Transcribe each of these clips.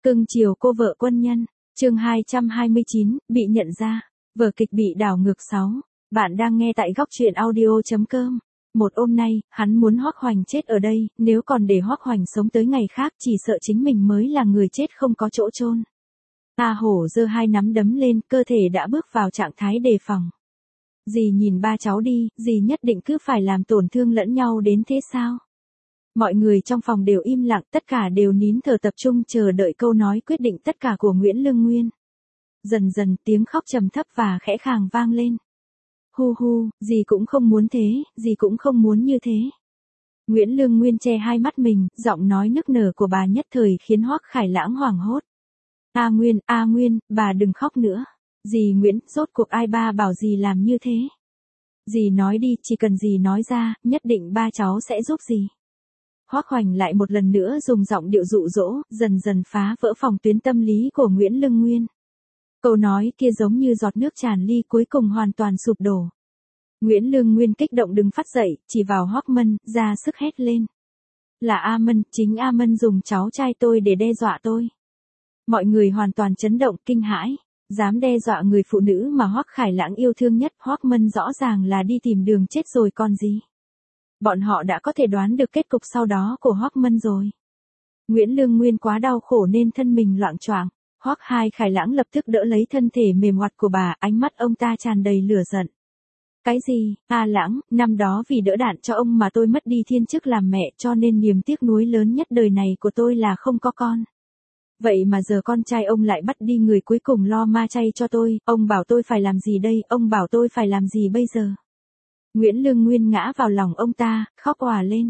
Cưng chiều cô vợ quân nhân. Chương 229, bị nhận ra. Vở kịch bị đảo ngược 6. Bạn đang nghe tại góc truyện audio.com. Một hôm nay, hắn muốn Hoắc Hoành chết ở đây, nếu còn để Hoắc Hoành sống tới ngày khác chỉ sợ chính mình mới là người chết không có chỗ chôn. A Hổ giơ hai nắm đấm lên, cơ thể đã bước vào trạng thái đề phòng. Dì nhìn ba cháu đi, dì nhất định cứ phải làm tổn thương lẫn nhau đến thế sao? Mọi người trong phòng đều im lặng, tất cả đều nín thở tập trung chờ đợi câu nói quyết định tất cả của Nguyễn Lương Nguyên. Dần dần tiếng khóc trầm thấp và khẽ khàng vang lên. Hu hu, dì cũng không muốn thế, dì cũng không muốn như thế. Nguyễn Lương Nguyên che hai mắt mình, giọng nói nức nở của bà nhất thời khiến Hoắc Khải Lãng hoảng hốt. A Nguyên, bà đừng khóc nữa. Dì Nguyễn, rốt cuộc ai ba bảo dì làm như thế? Dì nói đi, chỉ cần dì nói ra, nhất định ba cháu sẽ giúp dì. Hoắc Hoành lại một lần nữa dùng giọng điệu dụ dỗ, dần dần phá vỡ phòng tuyến tâm lý của Nguyễn Lương Nguyên. Câu nói kia giống như giọt nước tràn ly cuối cùng hoàn toàn sụp đổ. Nguyễn Lương Nguyên kích động đứng phát dậy, chỉ vào Hoắc Mân, ra sức hét lên. Là A Mân, chính A Mân dùng cháu trai tôi để đe dọa tôi. Mọi người hoàn toàn chấn động, kinh hãi. Dám đe dọa người phụ nữ mà Hoắc Khải Lãng yêu thương nhất, Hoắc Mân rõ ràng là đi tìm đường chết rồi còn gì. Bọn họ đã có thể đoán được kết cục sau đó của Hoắc Mân rồi. Nguyễn Lương Nguyên quá đau khổ nên thân mình loạng choạng. Hoắc Khải Lãng lập tức đỡ lấy thân thể mềm oặt của bà, ánh mắt ông ta tràn đầy lửa giận. Cái gì, A Lãng, năm đó vì đỡ đạn cho ông mà tôi mất đi thiên chức làm mẹ, cho nên niềm tiếc nuối lớn nhất đời này của tôi là không có con. Vậy mà giờ con trai ông lại bắt đi người cuối cùng lo ma chay cho tôi, ông bảo tôi phải làm gì đây, ông bảo tôi phải làm gì bây giờ? Nguyễn Lương Nguyên ngã vào lòng ông ta, khóc òa lên.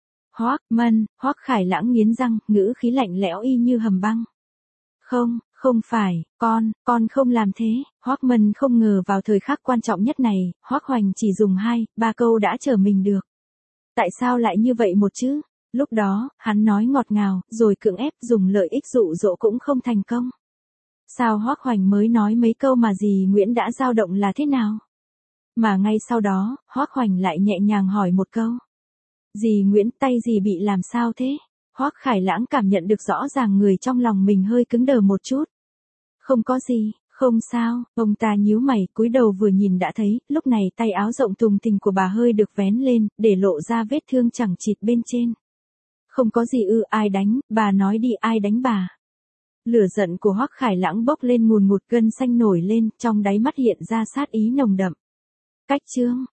Hoắc Khải Lãng nghiến răng, ngữ khí lạnh lẽo y như hầm băng. Không phải, con không làm thế. Hoắc Mân không ngờ vào thời khắc quan trọng nhất này, Hoắc Hoành chỉ dùng 2-3 câu đã trở mình được. Tại sao lại như vậy một chứ? Lúc đó, hắn nói ngọt ngào, rồi cưỡng ép dùng lợi ích dụ dỗ cũng không thành công. Sao Hoắc Hoành mới nói mấy câu mà dì Nguyễn đã dao động là thế nào? Mà ngay sau đó, Hoắc Hoành lại nhẹ nhàng hỏi một câu. Dì Nguyễn, tay dì bị làm sao thế? Hoắc Khải Lãng cảm nhận được rõ ràng người trong lòng mình hơi cứng đờ một chút. Không có gì, không sao, ông ta nhíu mày, cúi đầu vừa nhìn đã thấy, lúc này tay áo rộng thùng thình của bà hơi được vén lên, để lộ ra vết thương chẳng chịt bên trên. Không có gì ư, ai đánh, bà nói đi, ai đánh bà? Lửa giận của Hoắc Khải Lãng bốc lên ngùn ngụt, gân xanh nổi lên, trong đáy mắt hiện ra sát ý nồng đậm. Cách chương,